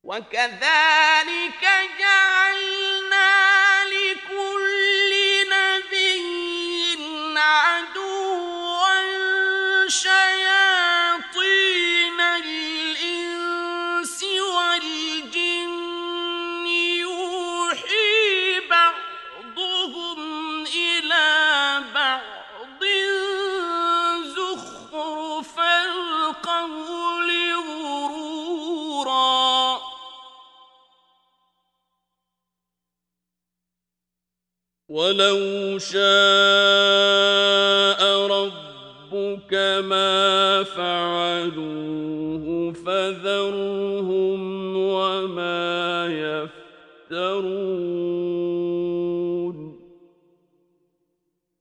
وكذلك جعلنا لكل نبي عدوا شياطين الإنس والجن يوحي بعضهم إلى بعض زخرف القول غرورا ولو شاء ربك ما فعلوه فذرهم